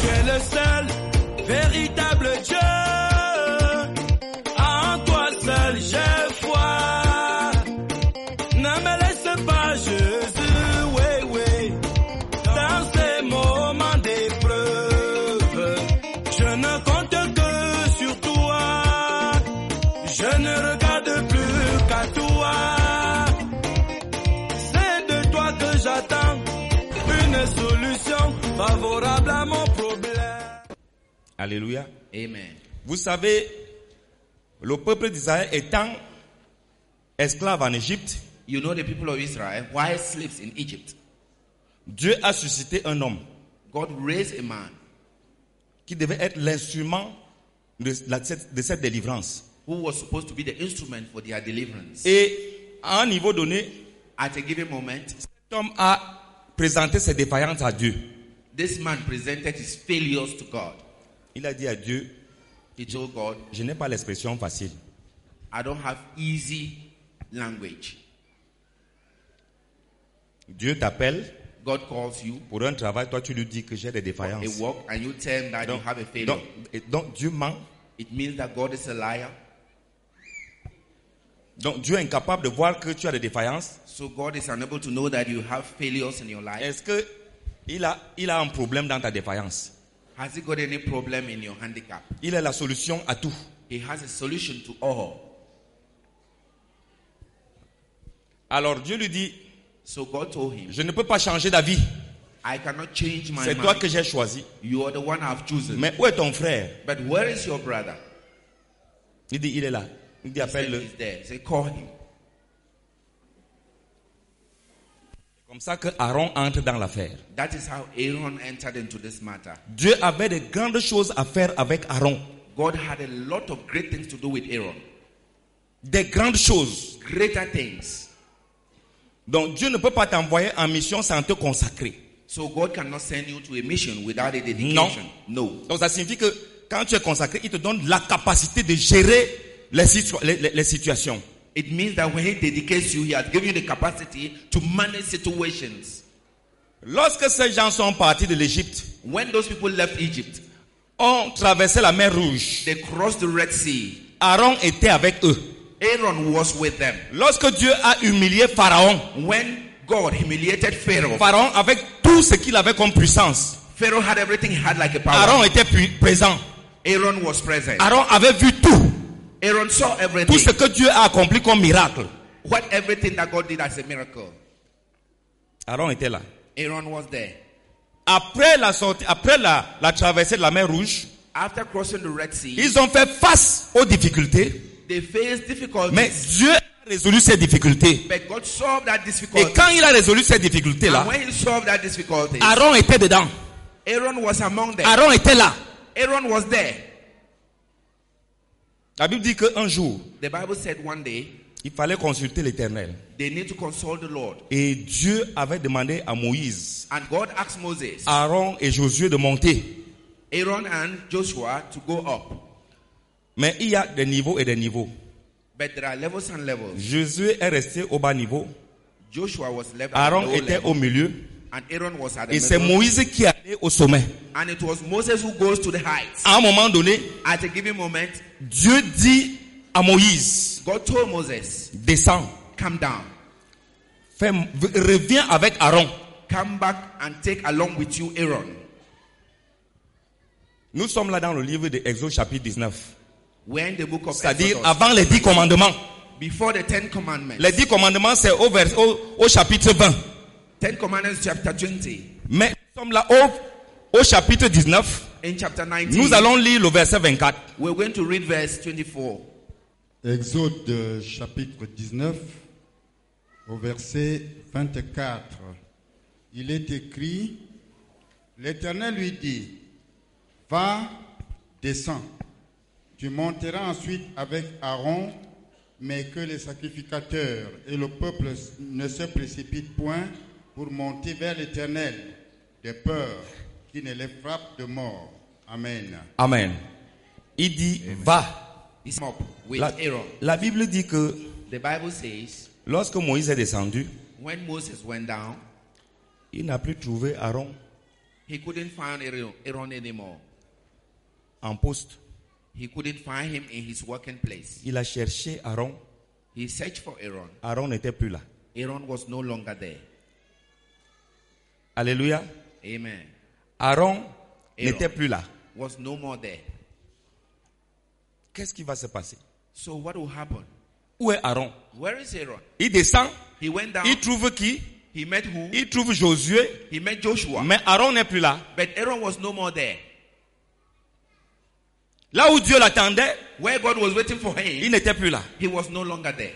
Tu es le seul véritable Dieu. En toi seul j'ai foi. Ne me laisse pas, Jésus, oui, oui, dans ces moments d'épreuve. Je ne compte que sur toi. Je ne regarde plus qu'à toi. C'est de toi que j'attends une solution favorable à mon problème. Alléluia. Amen. Vous savez, le peuple d'Israël étant esclave en Égypte, You know the people of Israel, while slaves in Egypt, Dieu a suscité un homme God raised a man qui devait être l'instrument de cette délivrance. who was supposed to be the instrument for their deliverance. Et à un niveau donné, At a given moment, cet homme a présenté ses défaillances à Dieu. this man presented his failures to God. Il a dit à Dieu, He told God, je n'ai pas l'expression facile. I don't have easy language. Dieu t'appelle God calls you pour un travail, toi tu lui dis que j'ai des a défaillances. work and you tell him that you have a failure. Donc Dieu ment. It means that God is a liar. Donc Dieu est incapable de voir que tu as des défaillances. So God is unable to know that you have failures in your life. Est-ce que il a un problème dans ta défaillance? Has he got any problem in your handicap? Il a la solution à tout. He has a solution to all. Alors Dieu lui dit, So God told him, je ne peux pas changer d'avis. I cannot change my C'est toi mind. que j'ai choisi. You are the one I've chosen. Mais où est ton frère? But where is your brother? Il dit, il est là. Il dit, He said, appelle-le. he's there. Say, call him. C'est comme ça que Aaron entre dans l'affaire. That is how Aaron entered into this matter. Dieu avait de grandes choses à faire avec Aaron. God had a lot of great things to do with Aaron. Des grandes choses. Greater things. Donc Dieu ne peut pas t'envoyer en mission sans te consacrer. So God cannot send you to a mission without a dedication. No. Donc ça signifie que quand tu es consacré, il te donne la capacité de gérer les situations. It means that when he dedicates you, he has given you the capacity to manage situations. Lorsque ces gens sont partis de l'Égypte, When those people left Egypt, ont traversé la mer Rouge, they crossed the Red Sea. Aaron était avec eux. Aaron was with them. Lorsque Dieu a humilié Pharaon, When God humiliated Pharaoh, Pharaon avec tout ce qu'il avait comme puissance, Pharaoh had everything he had like a power. Aaron était présent. Aaron was present. Aaron avait vu tout. Aaron saw Tout everything. ce que Dieu a accompli comme miracle. Everything that God did as a miracle. Aaron était là. Aaron was there. Après la traversée de la mer Rouge, After crossing the Red Sea, ils ont fait face aux difficultés. they faced difficulties. Mais Dieu a résolu ces difficultés. But God solved that Et difficulty. quand il a résolu ces difficultés-là, And when he solved that difficulty, Aaron était dedans. Aaron was among them. Aaron était là. Aaron was there. La Bible dit qu'un jour, The Bible said one day, il fallait consulter l'Éternel. they need to consult the Lord. Et Dieu avait demandé à Moïse, And God asked Moses, Aaron et Josué de monter. Aaron and Joshua to go up. Mais il y a des niveaux et des niveaux. But there are levels and levels. Josué est resté au bas niveau. Joshua was left at the Aaron low était level, au milieu. and Aaron was at the Et c'est middle. Moïse qui est allé au sommet. And it was Moses who goes to the heights. À un moment donné, At a given moment, Dieu dit à Moïse, God told Moses, descends, come down. reviens avec Aaron. Come back and take along with you Aaron. Nous sommes là dans le livre de Exode chapitre 19. We're in the book of C'est-à-dire Exodus. avant les 10 commandements. Before the 10 Commandments. Les 10 commandements c'est au chapitre 20. 10 Commandments chapter 20. Mais nous sommes là au chapitre 19. In chapter 19, Nous allons lire le verset 24. we're going to read verse 24. Exode chapitre 19 au verset 24. Il est écrit, l'Éternel lui dit, va, descends. Tu monteras ensuite avec Aaron, mais que les sacrificateurs et le peuple ne se précipitent point pour monter vers l'Éternel, de peur qu'il ne les frappe de mort. Amen. Amen. Il dit, va. He's up with La, Aaron. la Bible dit que The Bible says, lorsque Moïse est descendu, when Moses went down, il n'a plus trouvé Aaron He couldn't find Aaron anymore. en poste. He couldn't find him in his working place. Il a cherché Aaron. He searched for Aaron. Aaron n'était plus là. Aaron was no longer there. Alléluia. Amen. Aaron n'était plus là. Was no more there. Qu'est-ce qui va se passer? So what will happen? Où est Aaron? Where is Aaron? Il descend. He went down. Il trouve qui? He met who? Il trouve Josué. He met Joshua. Mais Aaron n'est plus là. But Aaron was no more there. Là où Dieu l'attendait, Where God was waiting for il him, n'était plus là. he was no longer there.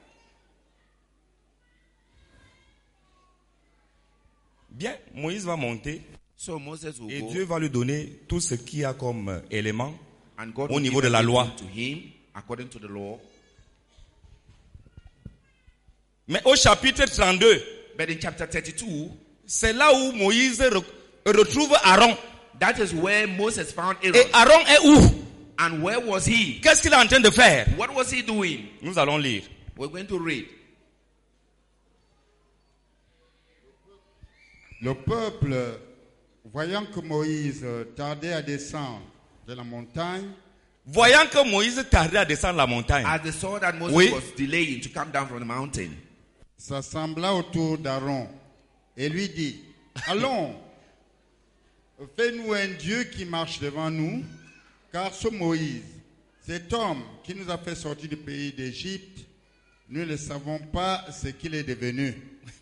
Bien, Moïse va monter So Moses will et go, Dieu va lui donner tout ce qu'il y a comme élément and God au will niveau give de la loi. everything to him according to the law. Mais au chapitre 32, But in chapter 32, c'est là où Moïse retrouve Aaron. that is where Moses found Et Aaron. Aaron est où? And where was he? Qu'est-ce qu'il est en train de faire? What was he doing? Nous allons lire. We're going to read. Le peuple, voyant que Moïse tardait à descendre de la montagne, Voyant que Moïse tardait à descendre la montagne, As they saw that Moses Oui. was delaying to come down from the mountain, s'assembla autour d'Aaron et lui dit, allons, fais-nous un Dieu qui marche devant nous, car ce Moïse, cet homme qui nous a fait sortir du pays d'Égypte, nous ne savons pas ce qu'il est devenu.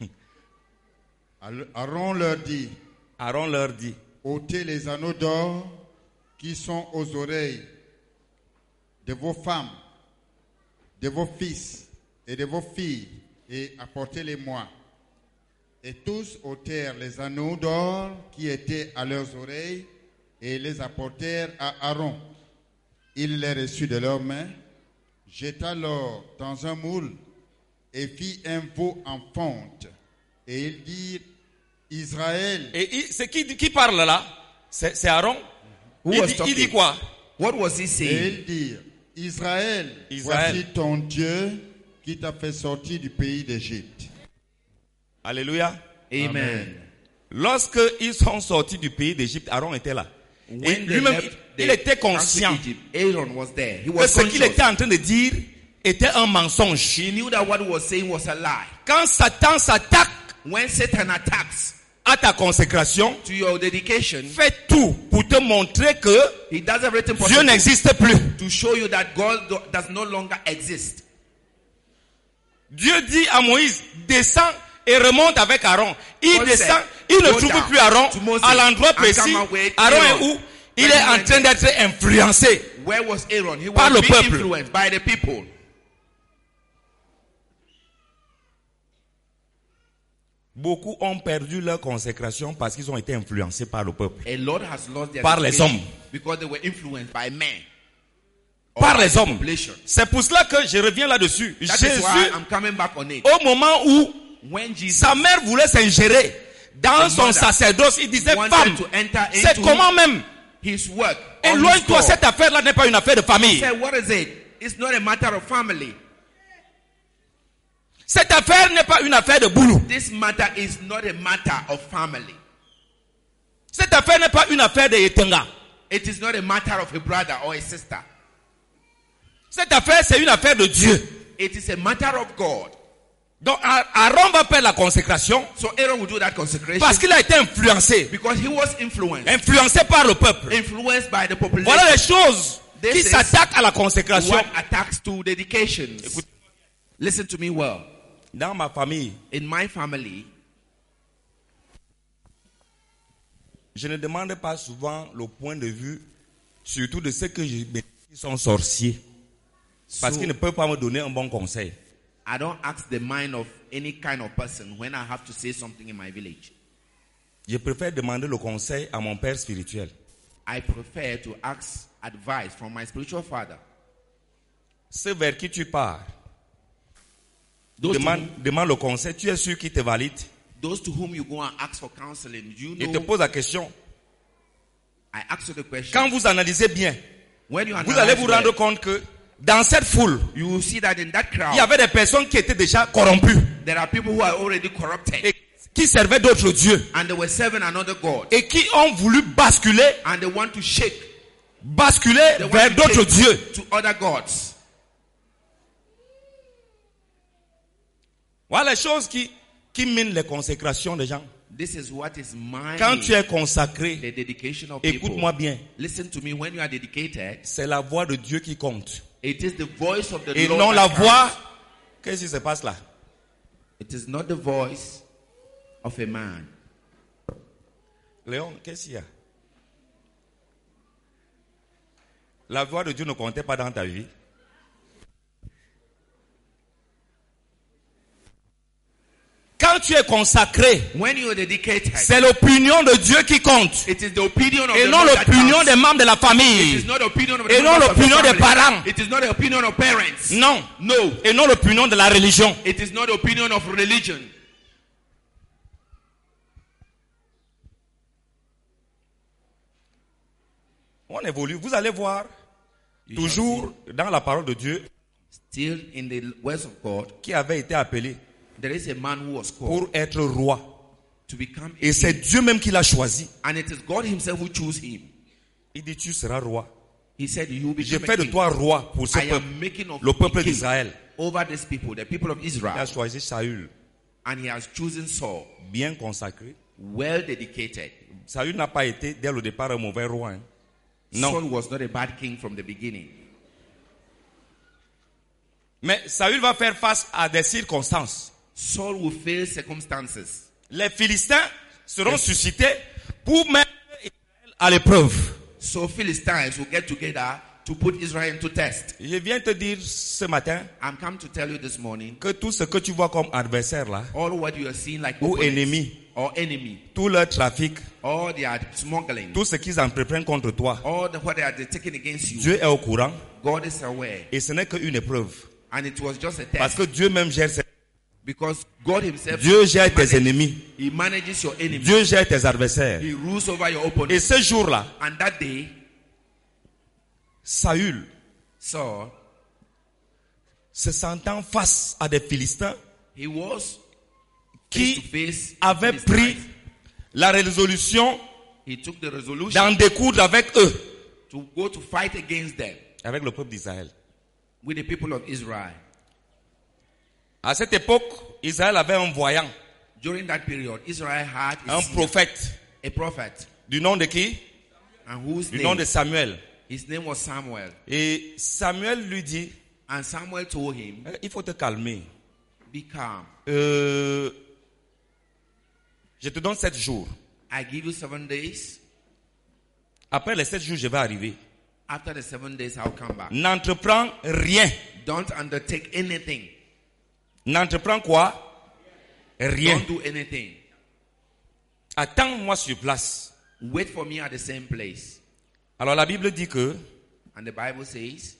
Aaron leur dit, Aaron leur dit, ôtez les anneaux d'or qui sont aux oreilles de vos femmes, de vos fils et de vos filles, et apportez-les-moi. Et tous ôtèrent les anneaux d'or qui étaient à leurs oreilles et les apportèrent à Aaron. Il les reçut de leurs mains, jeta l'or dans un moule et fit un veau en fonte. Et il dit, Israël. et c'est qui parle là? C'est Aaron. Who Il was dit, talking? il dit quoi? What was he Et saying? il dit, Israël, Israël. voici ton Dieu qui t'a fait sortir du pays d'Égypte. Alléluia. Amen. Lorsque ils sont sortis du pays d'Égypte, Aaron était là. Et When they lui-même, left il était the conscient country Egypt, Aaron was there. He que was ce qu'il conscious. était en train de dire était un mensonge. He knew that what he was saying was a lie. Quand Satan s'attaque When Satan attacks à ta consécration, to your dedication, fais tout pour te montrer que he does everything Dieu possible n'existe plus. to show you that God does no longer exist. Dieu dit à Moïse, descends et remonte avec Aaron. Il God descend, said, il ne go trouve down plus Aaron to Moses à l'endroit and précis. come away Aaron est Aaron. où? Il est en train d'être influencé. Where was Aaron? He Par was le being peuple. influenced by the people. Beaucoup ont perdu leur consécration parce qu'ils ont été influencés par le peuple. A lot has lost their Par les dedication hommes. because they were influenced by men. Or Par by les the hommes. population. C'est pour cela que je reviens là-dessus. That is Jésus, why I'm coming back on it. au moment où When Jesus sa mère voulait s'ingérer dans The son mother sacerdoce, il disait, wanted femme, to enter c'est into comment même? his work, on his Éloigne-toi, call. cette affaire-là n'est pas une affaire de He famille. said, what is it? It's not a matter of family. Cette affaire n'est pas une affaire de boulot. This matter is not a matter of family. Cette affaire n'est pas une affaire de Etenga. It is not a matter of a brother or a sister. Cette affaire, c'est une affaire de Dieu. It is a matter of God. Donc Aaron va faire la consécration So Aaron will do that consecration parce qu'il a été influencé. because he was influenced. Influencé par le peuple. Influenced by the population. Voilà les choses This qui is s'attaquent à la consécration. What attacks to dedications. Listen to me well. Dans ma famille, In my family, je ne demande pas souvent le point de vue, surtout de ceux que je qui sont sorciers. Parce so qu'ils ne peuvent pas me donner un bon conseil. I don't ask the mind of any kind of person when I have to say something in my village. Je préfère demander le conseil à mon père spirituel. I prefer to ask advice from my spiritual father. Ceux vers qui tu pars, Those demande le conseil. Tu es sûr qu'il te valide? to whom you go and ask for counseling, you Il te know, pose la question. I ask you the question. Quand vous analysez bien, When you vous allez analyze vous well, rendre compte que dans cette foule, you will see that in that crowd, il y avait des personnes qui étaient déjà corrompues there are people who are already corrupted. et qui servaient d'autres dieux and they were serving another god, et qui ont voulu basculer and they want to shake, vers d'autres dieux. to other gods. Voilà les choses qui minent les consécrations des gens. This is what is mine. Quand tu es consacré, The dedication of people. écoute-moi bien, Listen to me. When you are dedicated, c'est la voix de Dieu qui compte. it is the voice of the Et Lord non la that voix. counts. Qu'est-ce qui se passe là? It is not the voice of a man. Léon, qu'est-ce qu'il y a? La voix de Dieu ne comptait pas dans ta vie. Quand tu es consacré, When you are dedicated, c'est l'opinion de Dieu qui compte. it is the opinion of Et the non Lord that l'opinion counts. des membres de la It famille. is not the opinion of the Et non members of the l'opinion des family. parents. It is not the opinion of parents. Non. No. Et non l'opinion de la religion. It is not the opinion of religion. On évolue. Vous allez voir, toujours dans la parole de Dieu, Still in the words of God, qui avait été appelé there is a man who was called pour être roi. to become a Et c'est king. Dieu même qui l'a choisi. And it is God himself who chose him. Il dit, tu seras roi. He said, you will Je become fais a de king. toi roi pour ce I peuple, am making of le you a peuple king d'Israël. over this people, the people of Il a Israel. choisi Saül, And he has chosen Saul, bien consacré. well dedicated. Saül n'a pas été dès le départ un mauvais roi. Hein. Non. Saul was not a bad king from the beginning. Mais Saül va faire face à des circonstances. Saul will face circumstances. Les Philistins seront suscités pour mettre Israël à l'épreuve. So Philistines will get together to put Israel into test. Je viens te dire ce matin I'm come to tell you this morning, que tout ce que tu vois comme adversaire là, all what you are seeing like ou opponents ennemi, or enemy, tout leur trafic, all they are smuggling, tout ce qu'ils entreprennent contre toi, what they are taking against you, Dieu est au courant God is aware. et ce n'est qu'une épreuve. And it was just a Parce test. que Dieu même gère ses... Because God himself, Dieu gère tes ennemis. he manages your enemies. Dieu gère tes adversaires. He rules over your Et opponents. ce jour-là, And that day, Saül, Saul, se sentant face à des Philistins he was face to qui face. avaient with pris Philistines. la résolution He took the resolution d'en découdre avec eux, to go to fight against them avec le peuple d'Israël. with the people of Israel. À cette époque, Israël avait un voyant, During that period, Israel had un prophète, a prophet, du nom de qui? and whose Du nom name, de Samuel. his name was Samuel. Et Samuel lui dit, And Samuel told him, il faut te calmer. be calm. Je te donne 7 jours. I give you 7 days. Après les 7 jours, je vais arriver. After the 7 days, I'll come back. N'entreprends rien. Don't undertake anything. N'entreprends quoi? Rien. Don't do anything. Attends-moi sur place. Wait for me at the same place. Alors la Bible dit que And the Bible says,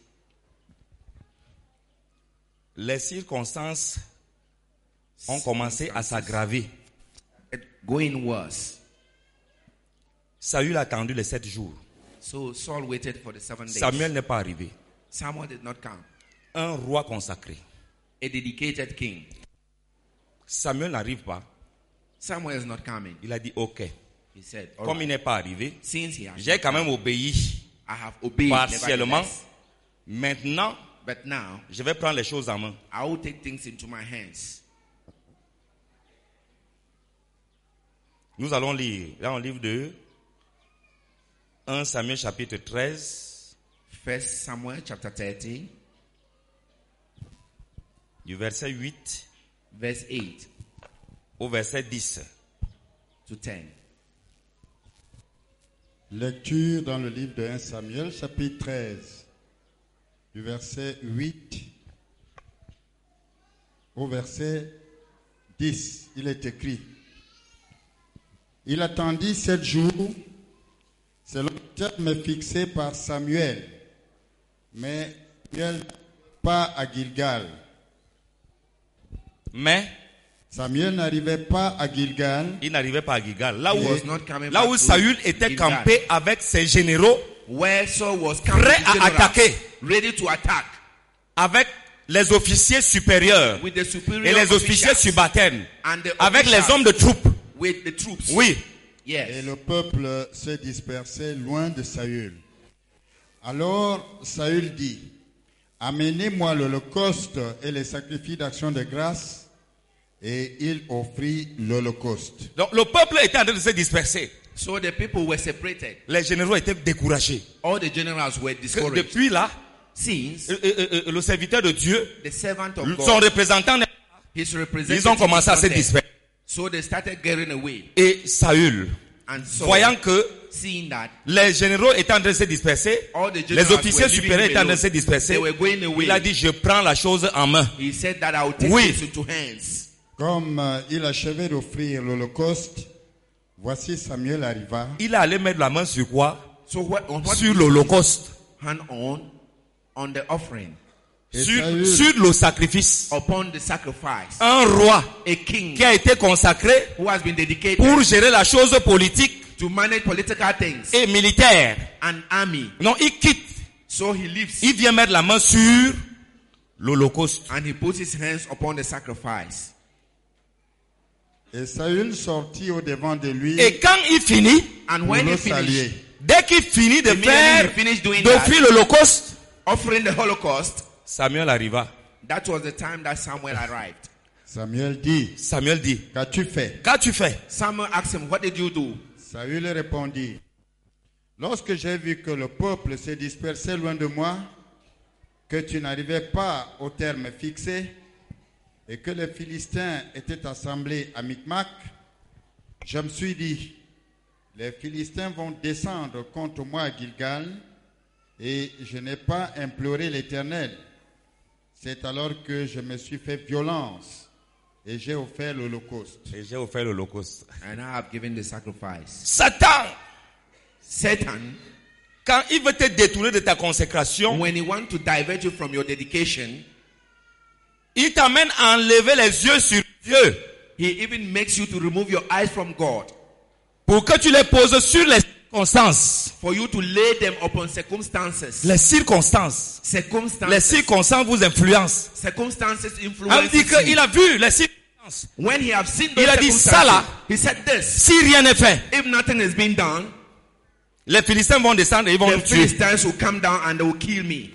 les circonstances ont commencé à s'aggraver. it going worse. Saül a attendu les 7 jours. So Saul waited for the 7 days. Samuel n'est pas arrivé. Samuel did not come. Un roi consacré. A dedicated king. Samuel n'arrive pas. Samuel is not coming. Il a dit ok. He said, all Comme il right, n'est pas arrivé, since he has j'ai quand même obéi I have obeyed partiellement. nevertheless. Maintenant, But now, je vais prendre les choses en main. I will take things into my hands. Nous allons lire dans le livre de 1 Samuel chapitre 13, 1 Samuel chapter 13, du verset 8 verse 8 au verset 10. to 10. Lecture dans le livre de 1 Samuel, chapitre 13, du verset 8 au verset 10. Il est écrit: Il attendit 7 jours, selon le terme fixé par Samuel, mais Samuel pas à Gilgal. Mais Samuel n'arrivait pas à Gilgal. il n'arrivait pas à Gilgal. Là He où, was not coming là back où to Saül était Gilgal. campé avec ses généraux, Where Saul was coming prêt to à general, attaquer, ready to attack, avec les officiers supérieurs with the superior et les officiers officials subalternes, and the avec les officials hommes de troupes. with the troops. Oui. Et Yes. le peuple s'est dispersé loin de Saül. Alors Saül dit, amenez-moi l'holocauste et les sacrifices d'action de grâce. Et il offrit l'holocauste. Donc le peuple était en train de se disperser. So the people were separated. Les généraux étaient découragés. All the generals were Que discouraged. depuis là, Since le serviteur de Dieu, the servant of son God, représentant, his ils representative, ont commencé à is se not there. disperser. So they started getting away. Et Saül, And so, voyant que seeing that les généraux étaient en train de se disperser, all the les generals officiers were leaving supérieurs him étaient en train de alone, se disperser, they were going away. il a dit, je prends la chose en main. He said that I will take Oui. this into hands. Comme il achevait d'offrir l'holocauste, voici Samuel arriva. Il allait mettre la main sur quoi? So on what Sur l'holocauste. hand on the offering, Et Sur Saül, le sacrifice. upon the sacrifice. Un roi A king qui a été consacré who has been dedicated pour gérer la chose politique to manage political things, et militaire. an army. Non, il quitte. So he leaves Il vient mettre la main sur l'holocauste. and he puts his hands upon the sacrifice. et Saül sortit au devant de lui Et quand il finit, And pour when he le finished saluer. dès qu'il finit de Immediately faire, he finished doing d'offrir l'holocauste, offering the Holocaust, Samuel arriva. that was the time that Samuel arrived. Samuel dit, Samuel dit, qu'as-tu fait? qu'as-tu fait? Samuel asked him, what did you do? Saül répondit, lorsque j'ai vu que le peuple s'est dispersé loin de moi, que tu n'arrivais pas au terme fixé, et que les Philistins étaient assemblés à Micmac, je me suis dit, les Philistins vont descendre contre moi à Gilgal, et je n'ai pas imploré l'Éternel. C'est alors que je me suis fait violence, et j'ai offert l'holocauste. Et j'ai offert l'holocauste. And I have given the sacrifice. Satan, Satan, quand il veut te détourner de ta consécration, when he wants to divert you from your dedication, il t'amène à enlever les yeux sur Dieu he even makes you to remove your eyes from God, pour que tu les poses sur les circonstances. for you to lay them upon circumstances. Les circonstances. Circumstances. Les circonstances vous influencent. Circumstances On influence dit qu'il you. a vu les circonstances. When he have seen those Il a dit, circumstances, ça là, he said this, Si rien n'est fait, if nothing has been done, les Philistins vont descendre et ils vont the nous tuer. Philistines will come down and they will kill me.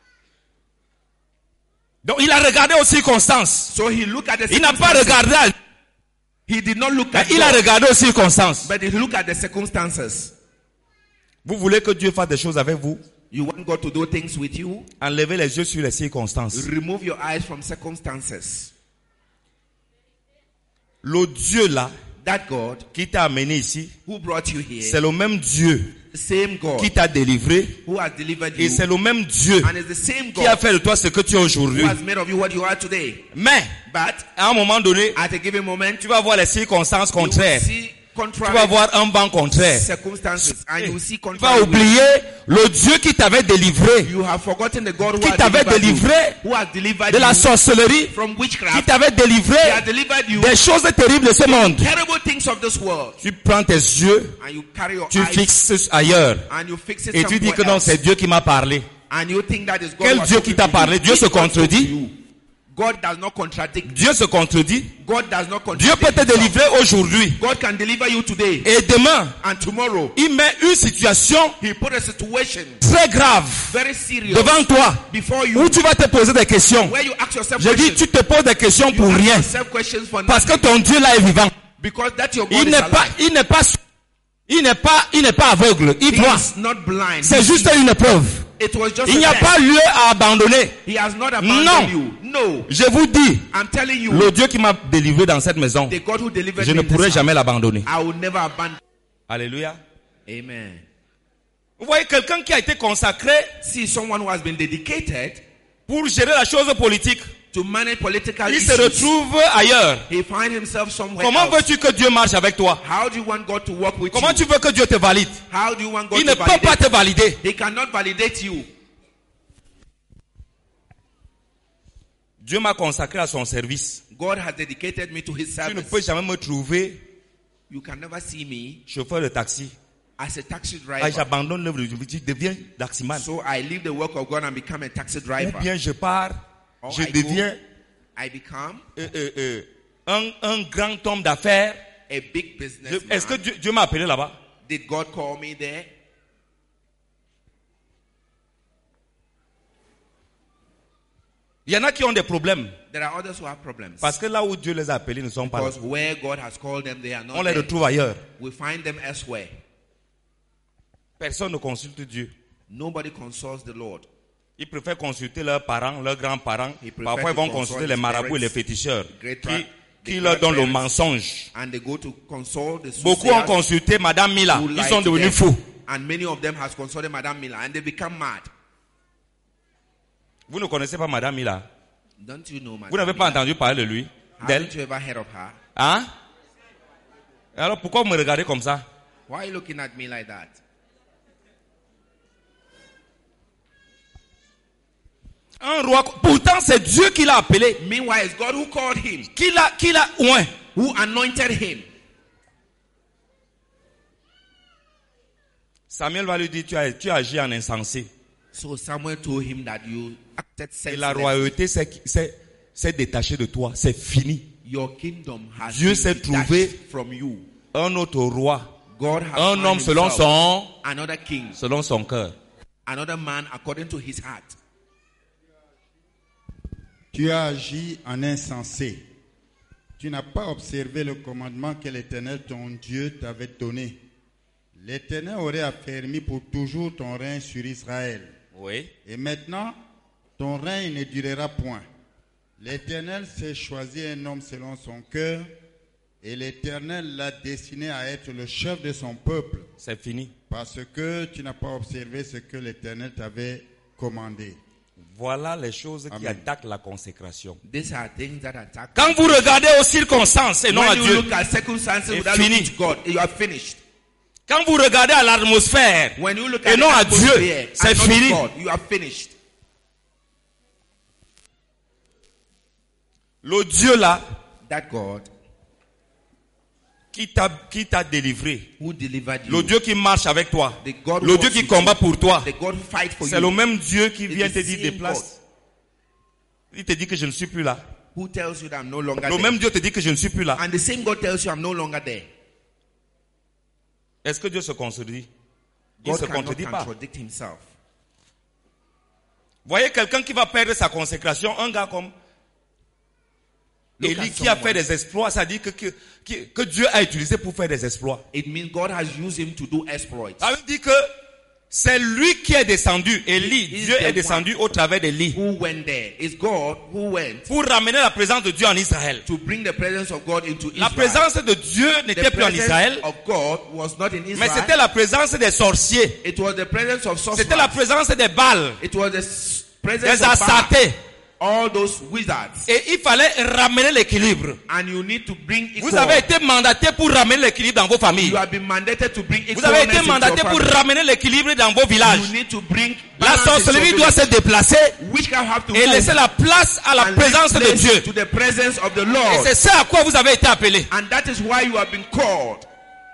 Donc il a regardé aux circonstances. So he looked at the Il n'a pas circumstances. regardé à... He did not look at Il a God, regardé aux circonstances. but he looked at the circumstances. Vous voulez que Dieu fasse des choses avec vous? You want God to do things with you? Enlevez les yeux sur les circonstances. Remove your eyes from circumstances. Le Dieu là, That God qui t'a amené ici, who brought you here, c'est le même Dieu same God qui t'a délivré. who has delivered Et you, c'est le même Dieu and is the same qui a God fait de toi ce que tu es who aujourd'hui. has made of you what you are today. Mais, But à un moment donné, at a given moment, tu vas voir les circonstances you will contraires. see Tu vas contrary voir un vent contraire. circumstances, and you will see Tu vas contrary. oublier le Dieu qui t'avait délivré You have forgotten the God who Qui has t'avait delivered you, délivré who has delivered de la you sorcellerie, from qui witchcraft. t'avait délivré He has delivered you des choses terribles de ce monde. terrible things of this world, Tu prends tes yeux, and you carry your tu eyes fixes ailleurs and you fix it et tu dis somewhere que non, else. c'est Dieu qui m'a parlé. And you think that is God. Quel who has Dieu spoken qui t'a to parlé? you. Dieu se If God spoke to contredit. you, God does not contradict. Dieu se contredit. God does not Dieu contradict. peut te himself. délivrer aujourd'hui. God can deliver you today Et demain, and tomorrow. il met une situation He put a situation très grave very serious devant toi before you, où tu vas te poser des questions. where you ask yourself Je dis, questions. tu te poses des questions You pour ask rien. yourself questions for Parce que nothing. ton Dieu là est vivant. Because that your God Il is n'est alive. pas, il n'est pas aveugle. Il He voit. is not blind. C'est juste une épreuve. It was just Il a n'y a test. pas lieu à abandonner. He has not abandoned Non. you. No. Je vous dis, I'm telling you, le Dieu qui m'a délivré dans cette maison, the God who delivered je me ne in pourrai this jamais l'abandonner. house, I will never abandon. Alléluia. Amen. Vous voyez quelqu'un qui a été consacré See someone who has been dedicated pour gérer la chose politique. to manage political Il issues. se retrouve ailleurs. He finds himself somewhere Comment else. veux-tu que Dieu marche avec toi? How do you want God to work with Comment you? tu veux que Dieu te valide? How do you want God Il ne to peut pas validate? te valider. He cannot validate you. Dieu m'a consacré à son service. God has dedicated me to his Tu ne service. peux jamais me trouver You can never see me chauffeur de taxi. as a taxi Ah, driver. j'abandonne l'œuvre de Dieu, je deviens taximan. So I leave the work of God and become a taxi Ou driver. bien je pars Or je I deviens I become un grand homme d'affaires. a big businessman. Est-ce que Dieu m'a appelé là-bas? Did God call me there? Il y en a qui ont des problèmes. There are others who have problems. Parce que là où Dieu les a appelés, ils ne sont pas là. Because where God has called them, they are not On les there. retrouve ailleurs. We find them elsewhere. Personne ne consulte Dieu. Nobody consults the Lord. Ils préfèrent consulter leurs parents, leurs grands-parents. Ils préfèrent Parfois, ils vont to consulter consult les his marabouts et les parents, féticheurs great qui the leur donnent le grandparents. mensonge. And they go to consult the Beaucoup ont soothsayers consulté Madame Mila. who Ils lie sont to devenus them. fous. And many of them has consulted Madame Mila and they become mad. Vous ne connaissez pas Madame Mila? Don't you know Madame Vous n'avez pas Mila? entendu parler de lui? D'elle? Haven't you ever heard of her? Hein? Alors pourquoi vous me regardez comme ça? Why are you looking at me like that? Un roi. Pourtant, c'est Dieu qui l'a appelé. Meanwhile, it's God who called him, Qui l'a oint. who anointed him. Samuel va lui dire, tu as agi en insensé. So Samuel told him that you acted Et la senseless. royauté s'est détachée de toi. C'est fini. Your kingdom has Dieu been s'est detached trouvé from you. Un autre roi. God has Un found homme selon himself another king, son cœur. another man according to his heart. Tu as agi en insensé. Tu n'as pas observé le commandement que l'Éternel, ton Dieu, t'avait donné. L'Éternel aurait affermi pour toujours ton règne sur Israël. Oui. Et maintenant, ton règne ne durera point. L'Éternel s'est choisi un homme selon son cœur, et l'Éternel l'a destiné à être le chef de son peuple, C'est fini. parce que tu n'as pas observé ce que l'Éternel t'avait commandé. Voilà les choses qui Amen. attaquent la consécration. These are things that attack. Quand vous regardez aux circonstances et non à When you Dieu. look at circumstances Et without fini. looking to God, you are finished. Quand vous regardez à l'atmosphère When you look et at non the à Dieu, atmosphere c'est and not to fini. God, you are finished. Le Dieu là That God qui t'a délivré, who delivered you, le Dieu qui marche avec toi, the God who le Dieu walks qui with combat you, pour toi, the God who fight for c'est le you, même Dieu qui It vient is te dire same déplace. Il te dit que je ne suis plus là. who tells you that I'm no longer Le there. même Dieu te dit que je ne suis plus là. And the same God tells you I'm no longer there. Est-ce que Dieu se contredit? Il ne God se cannot contredit pas. contradict himself. Voyez quelqu'un qui va perdre sa consécration, un gars comme Look Élie at qui a someone. fait des exploits, ça dit que Dieu a utilisé pour faire des exploits. It means God has used him to do exploits. Ça veut dire que c'est lui qui est descendu, Élie, He is Dieu the est descendu au travers d'Élie Who went there? It's God who went pour ramener la présence de Dieu en Israël. to bring the presence of God into La Israel. présence de Dieu The n'était plus en presence Israël, of God was not in mais Israel. c'était la présence des sorciers, It was the presence of sorcerers. c'était la présence des Baals, It was the presence des of Baal. Astartés. All those wizards. Et il fallait ramener l'équilibre. And you need to bring equal. Vous avez été mandaté pour ramener l'équilibre dans vos familles. You have been mandated to bring Vous avez equalness été into mandaté your pour family. ramener l'équilibre dans vos villages. You need to bring La balance into sorcellerie your doit se village. déplacer Witchcraft have to et move laisser la place à la and présence leave de place Dieu. to the presence of the Et Lord. c'est ça à quoi vous avez été appelés. And that is why you have been called.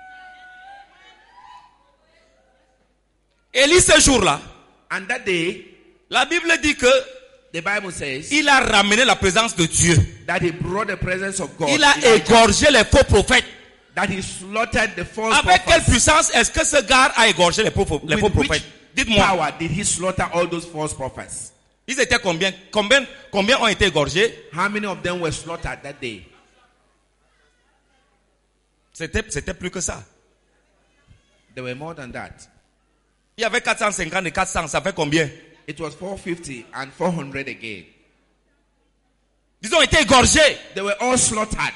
Élie, ce jour-là, And that day, la Bible dit que the Bible says il a ramené la présence de Dieu. that he brought the presence of God. Il a Elijah. égorgé les faux prophètes. That he slaughtered the false Avec quelle prophets. puissance est-ce que ce gars a égorgé les faux With prophètes? which Dites-moi. power did he slaughter all those false prophets? Ils étaient combien? Combien ont été égorgés? How many of them were slaughtered that day? C'était plus que ça. There were more than that. Il y avait 450 et 400, ça fait combien? It was 450 and 400 again. Ils ont été égorgés. They were all slaughtered.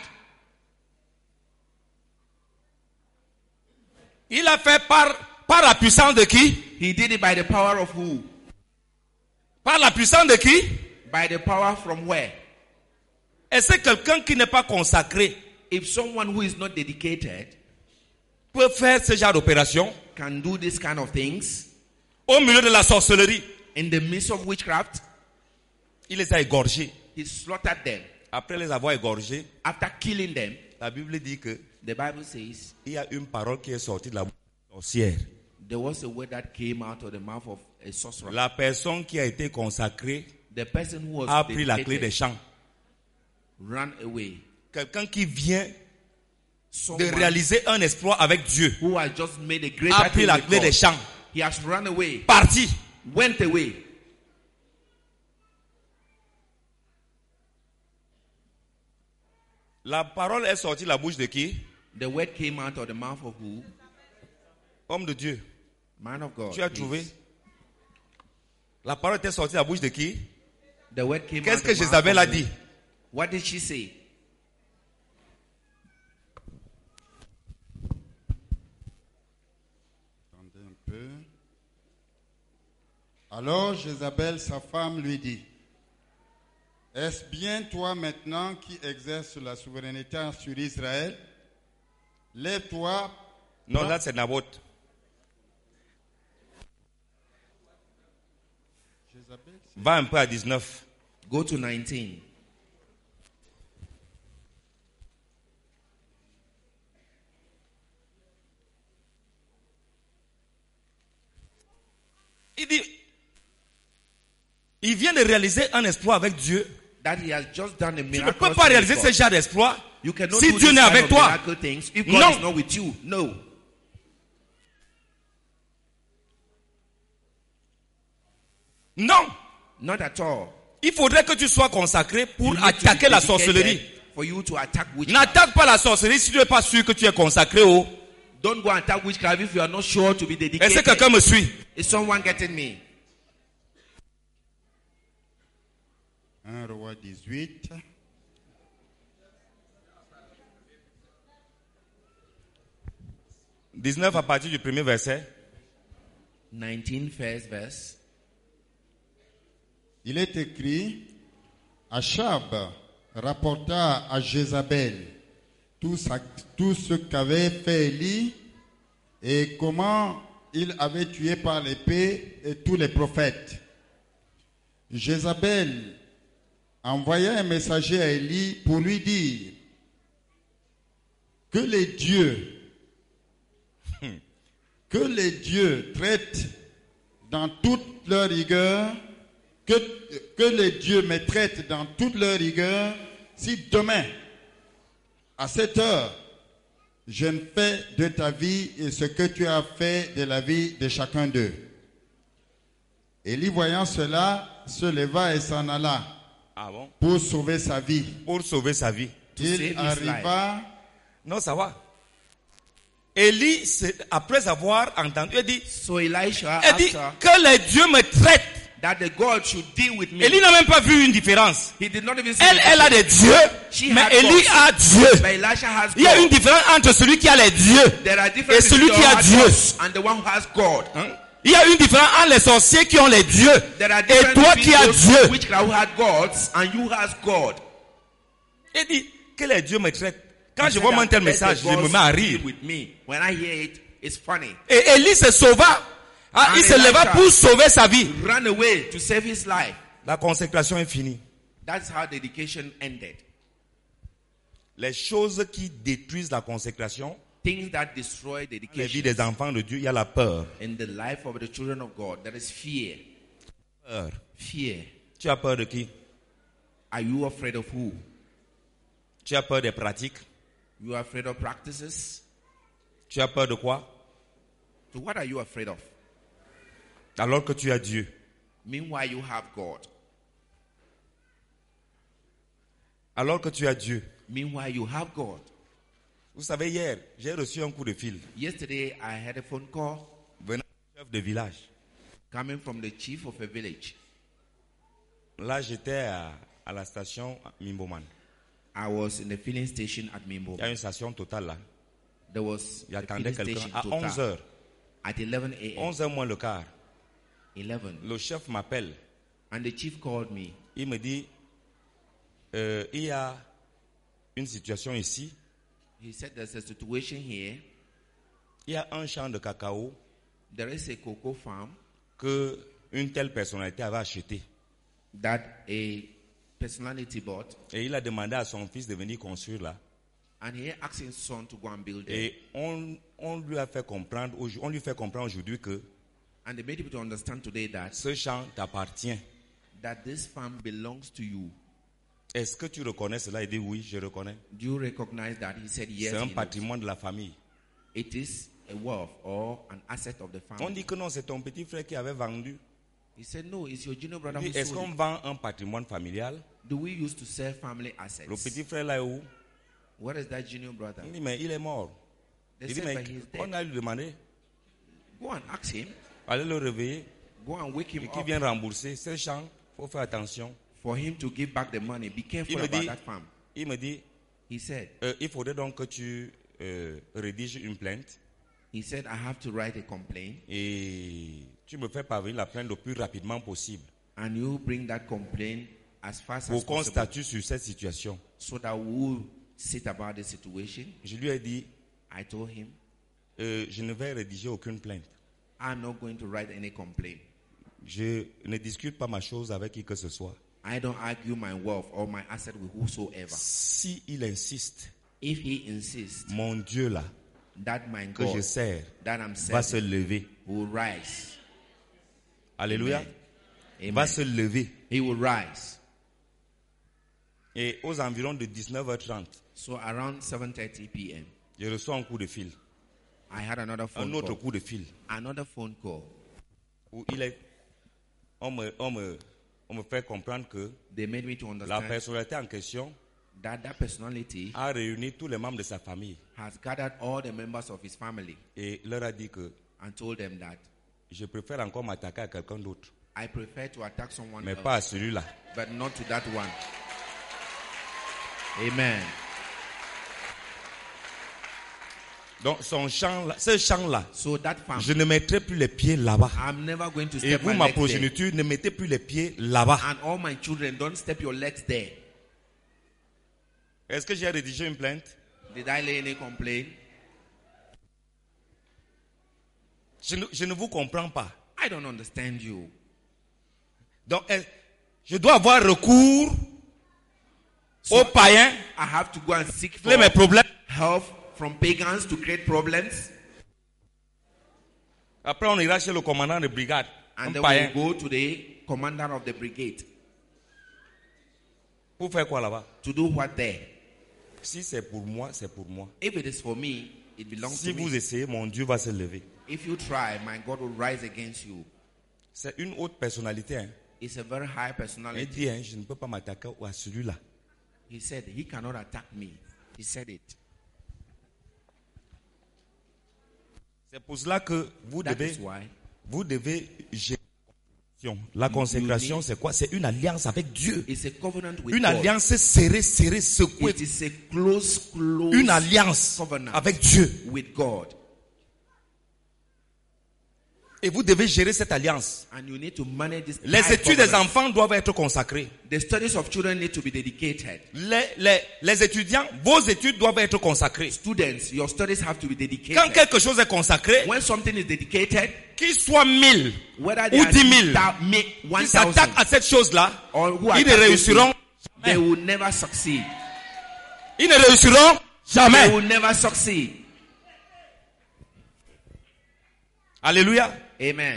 Il a fait par la puissance de qui? He did it by the power of who? Par la puissance de qui? By the power from where? Est-ce que quelqu'un qui n'est pas consacré If someone who is not dedicated peut faire ce genre d'opération can do this kind of things au milieu de la sorcellerie? in the midst of witchcraft, Il les a égorgés. he slaughtered them. Après les avoir égorgés, After killing them, la Bible dit que the Bible says il y a une parole qui est sortie de la bouche de la sorcière. there was a word that came out of the mouth of a sorcerer. La personne qui a été consacrée The person who was a pris la clé des dedicated champs. ran away. Quelqu'un qui vient de Someone réaliser un exploit avec Dieu who has just made a a greater pris thing la with clé des God. champs. He has run away, Parti. went away. La parole est sortie de la bouche de qui? The word came out of the mouth of who? Homme de Dieu. Man of God. Tu as please. trouvé? La parole était sortie de la bouche de qui? The word came Qu'est-ce out que of the mouth Jézabel a of who? dit? What did she say? Attendez un peu. Alors Jézabel, sa femme, lui dit, est-ce bien toi maintenant qui exerces la souveraineté sur Israël? Lève-toi. Non, là c'est Naboth. Jézabel, Va un peu à 19. Go to 19. Il dit, il vient de réaliser un exploit avec Dieu. That he has just done a Tu ne miracle. peux pas réaliser ce genre d'exploit You cannot si do Dieu this n'est kind avec of toi. miracle things if God Non. is not with you. No. Non. Not at all. Il faudrait que tu sois consacré pour You need to attaquer be la dedicated sorcellerie. For you to attack witchcraft. N'attaque pas la sorcellerie si tu n'es pas sûr que tu es consacré au. Don't go and attack witchcraft if you are not sure to be Est-ce que dedicated. quelqu'un me suit? Is someone getting me? 1 Roi 18. « 19 à partir du premier verset. 19 first verse. Il est écrit, Achab rapporta à Jézabel tout ce qu'avait fait Élie et comment il avait tué par l'épée et tous les prophètes. Jézabel envoya un messager à Élie pour lui dire que les dieux traitent dans toute leur rigueur, que les dieux me traitent dans toute leur rigueur, si demain, à cette heure, je ne fais de ta vie et ce que tu as fait de la vie de chacun d'eux. Élie, voyant cela, se leva et s'en alla Ah bon? pour sauver sa vie. Pour sauver sa vie. save Il his arriva, Non, ça va. Élie, après avoir entendu, il dit, So Elisha, elle dit after que les dieux me traitent. that the God should deal with me. Élie n'a même pas vu une différence. He did not even see Elle, the elle a difference. des dieux, She mais had Élie gods. a Dieu. But Elisha has Il y a une God. différence entre celui qui a les dieux There are et differences celui between qui a the one Dieu. who has God and the one who has God. Hein? Il y a une différence entre les sorciers qui ont les dieux There are et differences toi between qui as those Dieu. witchcraft who had gods and you has God. Il dit que les dieux me traitent. Quand He je said vois that un tel let message, the je me gods mets à deal rire. with me. When I hear it, it's funny. Et Élie se sauva. Ah, And il se leva Elisha pour sauver sa vie. Ran away to save his life. La consécration est finie. That's how dedication ended. Les choses qui détruisent la consécration, Things that destroy les vies dedication des enfants de Dieu, il y a la peur. in the life of the children of God. There is fear. Peur. Fear. Tu as peur de qui? Are you afraid of who? Tu as peur des pratiques? You are afraid of practices? Tu as peur de quoi? So what are you afraid of? Alors que tu as Dieu. Meanwhile, you have God. Alors que tu as Dieu. Meanwhile, you have God. Vous savez, hier, j'ai reçu un coup de fil Yesterday, I had a phone call venant du chef de village. coming from the chief of a village. Là, j'étais à la station Mimboman. I was in the filling station at Mimbo. Il y a une station totale là. There was Il a attendait filling quelqu'un station à 11 Total heures. at 11 a.m. 11 heures moins le quart. 11. Le chef m'appelle. And the chief called me. Il me dit, il y a une situation ici. He said there's a situation here. Il y a un champ de cacao There is a cocoa farm que une telle personnalité avait acheté. that a personality bought. Et il a demandé à son fils de venir construire là. And he asked his son to go and build it. Et on lui fait comprendre aujourd'hui que And they made people to understand today that ce champ t'appartient. that this farm belongs to you. Est-ce que tu reconnais cela? Il dit oui, je reconnais. Do you recognize that? He said yes. C'est un he knows. patrimoine de la famille. It is a wealth or an asset of the On family. dit que non, c'est ton petit frère qui avait vendu. He said no, it's your junior brother Il who dit, est-ce sold qu'on it. vend un patrimoine familial? Do we used to sell family assets? Le petit frère là est où? Where is that junior brother? Il dit, mais il est mort. They Il dit, said, mais but he's on dead. a lui demandé, Go and ask him. allez le réveiller. Go and wake him Et qui up vient rembourser ces champs? Il faut faire attention. for him to give back the money. Be Il careful me about dit, that farm. il me dit, He said, il faudrait donc que tu rédiges une plainte I have to write a complaint, et tu me fais parvenir la plainte le plus rapidement possible and you bring that complaint as fast as pour qu'on possible, statue sur cette situation. so that we will sit about the situation. Je lui ai dit, I told him, je ne vais rédiger aucune plainte. I'm not going to write any complaint. Je ne discute pas ma chose avec qui que ce soit. I don't argue my wealth or my asset with whosoever. Si il insiste, If he insists mon Dieu là, that my que je God sers, that I'm va se serving lever. will rise. Alléluia. Amen. Va Amen. se lever. He will rise. Et aux environs de 19h30, So around 7:30 p.m., je reçois un coup de fil. I had another phone Un autre call. coup de fil. Another phone call. Où on me fait comprendre que They made me to la understand personnalité en question that personality a réuni tous les membres de sa famille has gathered all the members of his family et leur a dit que and told them that je préfère encore m'attaquer à quelqu'un d'autre, I prefer to attack someone mais else, pas à celui-là. but not to that one. Amen. Donc ce champ-là, So that farm, je ne mettrai plus les pieds là-bas. I'm never going to Et step vous, my ma legs there. progéniture, ne mettez plus les pieds là-bas. And all my children, don't step your legs there. Est-ce que j'ai rédigé une plainte? Did I lay any complaint? Je ne vous comprends pas. I don't understand you. Donc, je dois avoir recours So aux païens, I have to go and seek for régler mes problèmes. help from pagans to create problems. Après, on ira chez le commandant de brigade, un And then païen. we'll go to the commander of the brigade. Pour faire quoi là-bas? To do what there? Si c'est pour moi, c'est pour moi. If it is for me, it belongs Si to vous me. essayez, mon Dieu va se lever. If you try, my God will rise against you. C'est une haute personnalité. Hein. It's a very high Il personality. dit, hein, je ne peux pas m'attaquer à celui-là. He said he cannot attack me. He said it. C'est pour cela que vous That devez is why gérer la consécration. La consécration, c'est quoi? C'est une alliance avec Dieu. it's a covenant with Une God. alliance serrée, secouée. It is a close Une alliance covenant avec Dieu. with God. Et vous devez gérer cette alliance. And you need to manage this. Les high études des covenant. enfants doivent être consacrées. The studies of children need to be dedicated. Les étudiants, vos études doivent être consacrées. Students, your studies have to be dedicated. Quand quelque chose est consacré, When something is dedicated, qu'il soit 1000 whether ou they are 10 000, 1,000, qui s'attaquent à cette chose-là, or who ils ne attack réussiront this thing, they will never succeed. Ils ne réussiront They jamais. will never succeed. Alléluia. Amen.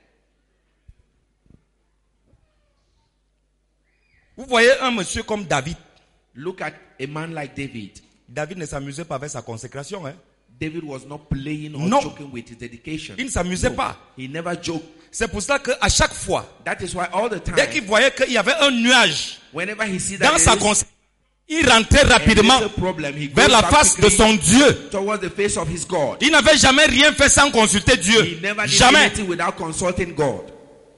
Vous voyez un monsieur comme David. Look at a man like David. David ne s'amusait pas avec sa consécration. Hein. David was not playing or Non. joking with his dedication. Il ne s'amusait pas. He never joked. C'est pour cela qu'à chaque fois, That is why all the dès qu'il time, voyait qu'il y avait un nuage whenever he sees that dans sa there is consécration, il rentrait a rapidement little problem, he vers goes la back face de quickly son Dieu. towards the face of his God. Il n'avait jamais rien fait sans consulter Dieu. He never did Jamais. anything without consulting God.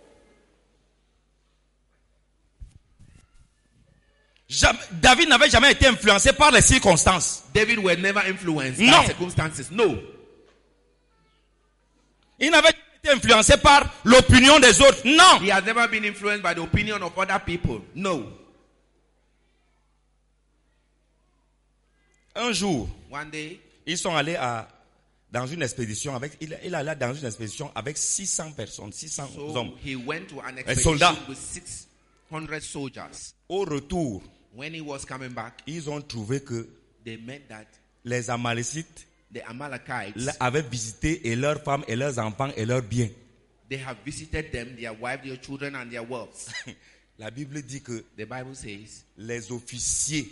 David n'avait jamais été influencé par les circonstances. David were never influenced No. by circumstances. No. Il n'avait jamais été influencé par l'opinion des autres. Non. He has never been influenced by the opinion of other people. No. Un jour, One day, ils sont allés dans une expédition avec, il allait dans une expédition avec 600 personnes, 600 so hommes. he went to an soldat. expedition with 600 soldiers. Au retour, When he was coming back, ils ont trouvé que they met that les Amalécites the Amalekites, avaient visité et leurs femmes et leurs enfants et leurs biens. they have visited them, their wives, their children, and their wealth. La Bible dit que The Bible says les officiers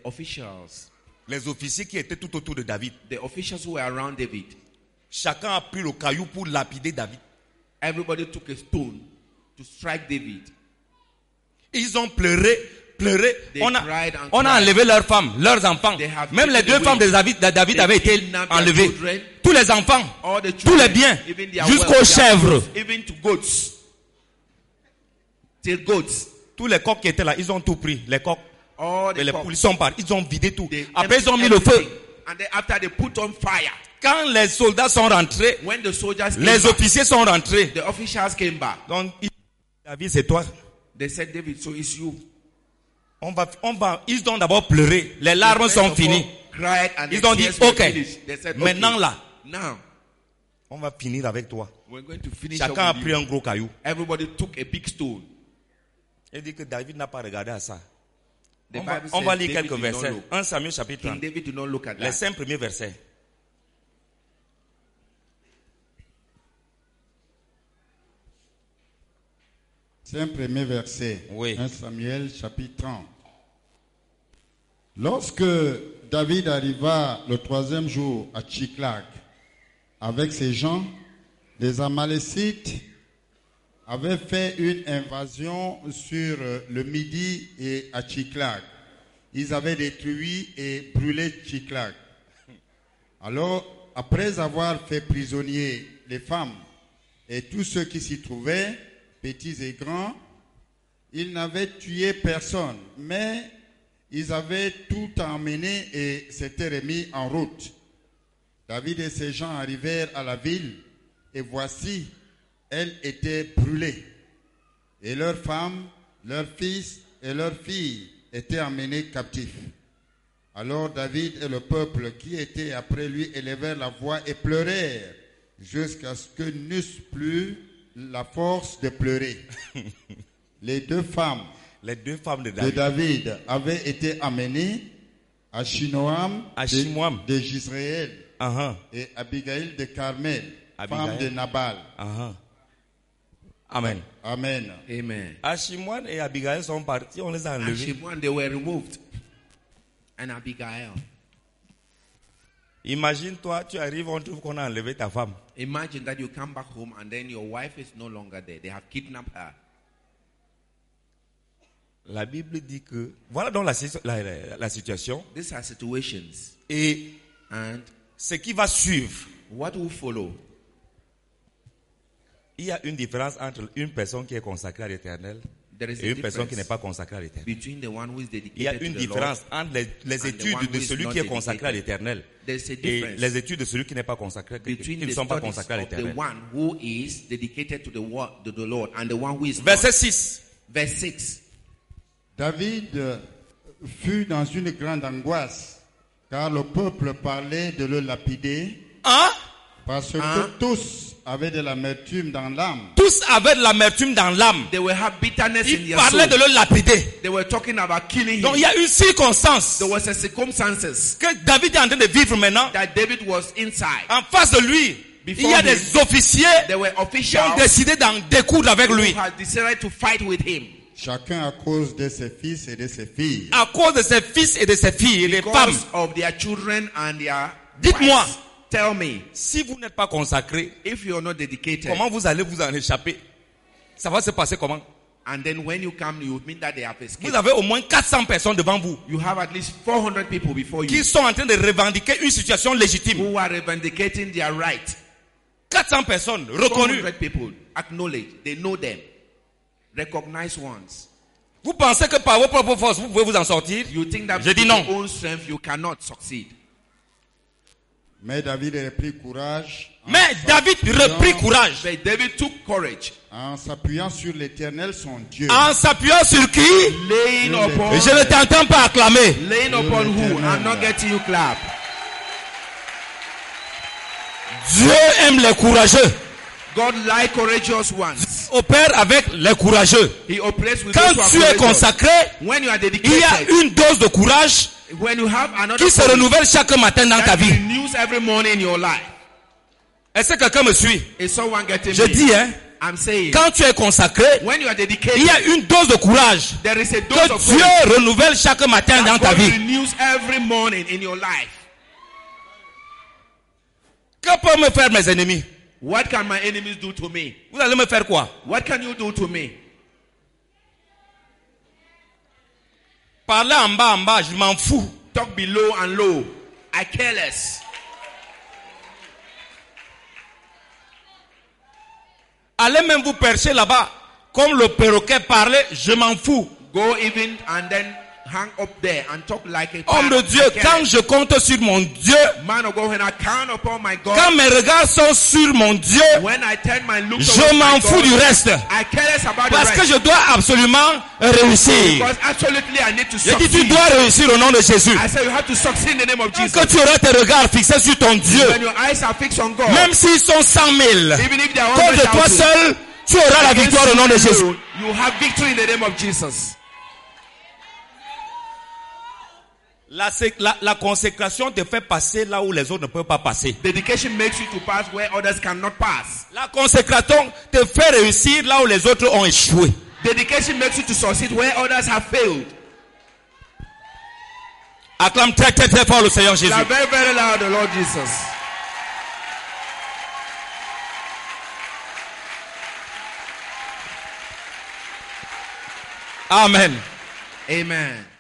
qui étaient tout autour de David, the officials who were around David, chacun a pris le caillou pour lapider David. everybody took a stone to strike David. Ils ont pleuré. They On cried and a cried. enlevé leurs femmes, leurs enfants. They have Même les taken deux femmes de away. David They avaient été kidnapped their enlevées. children. Tous les enfants, All the tous les children, biens, even their jusqu'aux wealth, their chèvres, goods, even to goats. Till goats. tous les coqs qui étaient là, ils ont tout pris. Les coqs, All et the les cocks. poules, ils sont partis, ils ont vidé tout. They Après, ils ont mis emptied le feu. everything. And then after they put on fire, Quand les soldats sont rentrés, when the soldiers came les back, officiers sont rentrés. the officials came back. Donc, David, c'est toi. They said, David, so it's you. Ils ont d'abord pleuré. Les larmes They sont first of all finies. cried and Ils the ont dit, tears were ok, finished. They said, maintenant okay, là, now on va finir avec toi. we're going to finish up Chacun a with pris you. un gros caillou. Everybody took a big stone. Il dit que David n'a pas regardé à ça. The On va Bible lire says David quelques did not versets. look. 1 Samuel chapitre 30. King David did not look at Les that. 5 premiers versets. C'est un premier verset. Oui. 1 Samuel chapitre 30. Lorsque David arriva le 3e jour à Tchiklag avec ses gens, les Amalécites avaient fait une invasion sur le Midi et à Tchiklag. Ils avaient détruit et brûlé Tchiklag. Alors, après avoir fait prisonnier les femmes et tous ceux qui s'y trouvaient, petits et grands, ils n'avaient tué personne, mais ils avaient tout emmené et s'étaient remis en route. David et ses gens arrivèrent à la ville, et voici, elle était brûlée. Et leurs femmes, leurs fils et leurs filles étaient emmenés captifs. Alors David et le peuple qui était après lui élevèrent la voix et pleurèrent, jusqu'à ce que n'eussent plus la force de pleurer. Les deux femmes Les deux femmes de de David. David avaient été amenées, Achinoam Achinoam. de Jisraël Uh-huh. et Abigail de Carmel, Abigail. femme de Nabal. Uh-huh. Amen. Amen. Amen. Achimoine et Abigail sont partis, on les a And enlevés. Shimon, they were removed. And Abigail. Imagine-toi, tu arrives, on trouve qu'on a enlevé ta femme. Imagine that you come back home and then your wife is no longer there. They have kidnapped her. La Bible dit que, voilà donc la situation. These are situations. Et And ce qui va suivre, what will follow? il y a une différence entre une personne qui est consacrée à l'Éternel There is et a une personne qui n'est difference pas consacrée à l'Éternel. between the one who is Il y a dedicated une to the Lord. différence entre les and the études one de who is celui not qui est consacré à dedicated. l'Éternel There's a et difference les études de celui qui n'est pas consacré, qui between ne the sont pas studies consacrés à of the l'Éternel. one who is dedicated to the Lord and the one who is Verset not. 6. Verse 6. David fut dans une grande angoisse, car le peuple parlait de le lapider, Hein? parce que tous avaient de l'amertume dans l'âme. Tous avaient de l'amertume dans l'âme. They will have bitterness in Ils their parlaient de soul. le lapider. They were talking about killing Donc him. il y a une circonstance There was a circumstances que David est en train de vivre maintenant. that David was inside. En face de lui, Before il y a him, des officiers There were qui ont officials décidé d'en découdre avec who lui. had decided to fight with him. Chacun à cause de ses fils et de ses filles. À cause de ses fils et de ses filles et des femmes. Because of their children and their Dites-moi. wives. Tell me, Si vous n'êtes pas consacré, if you are not dedicated, comment vous allez vous en échapper? Ça va se passer comment? and then when you come, you mean that they have Vous escaped. avez au moins 400 personnes devant vous You have at least 400 people before qui you sont en train de revendiquer une situation légitime. who are revendicating their right. 400 personnes reconnues. 400 people acknowledge, they know them, recognized ones. Vous pensez que par vos propres forces, vous pouvez vous en sortir? You think that Je with dis non. your own strength you cannot succeed. Mais David reprit courage. Mais David reprit courage But David took courage, En s'appuyant sur l'Éternel son Dieu. en s'appuyant sur qui? laying upon, Je ne t'entends pas acclamer. laying upon who? I'm not getting you clap. Dieu aime les courageux. God like courageous ones. Opère avec les courageux. He operates with Quand those tu who are es courageous. consacré, When you are il y a dedicated, une dose de courage when you have another qui se courage renouvelle chaque matin dans ta that vie. renews every morning in your life. Est-ce que quelqu'un me suit? Is someone getting Je me? dis, hein, I'm saying, quand tu es consacré, when you are il dedicated, y a une dose de courage there is a dose que of Dieu courage renouvelle chaque matin dans that ta God vie. renews every morning in your life. Que peuvent me faire mes ennemis? What can my enemies do to me? Vous allez me faire quoi? What can you do to me? Parler en bas, je m'en fous. Talk below and low. I care less. Allez même vous percher là-bas, comme le perroquet parlait, je m'en fous. Go even and then hang up there and talk like a Homme de parrot. Dieu, I care quand less. je compte sur mon Dieu, Man of God, when I count upon my God, quand mes regards sont sur mon Dieu, when I turn my look je towards m'en my fous God, du reste. I care less about the Parce que rest. je dois absolument réussir. Because absolutely I need to Je dis, tu succeed. dois réussir au nom de Jésus. I say you have to succeed in the name of Jesus. Que tu auras tes regards fixés sur ton Dieu, When your eyes are fixed on God, même s'ils sont 100 000, even if they are contre toi 100,000, seul, tu auras la victoire au nom de Jésus. you have victory in the name of Jesus. La consécration te fait passer là où les autres ne peuvent pas passer. Dedication makes you to pass where others cannot pass. La consécration te fait réussir là où les autres ont échoué. Dedication makes you to succeed where others have failed. Acclame très très très fort le Seigneur Jésus. Shout very, very loud the Lord Jesus. Amen. Amen.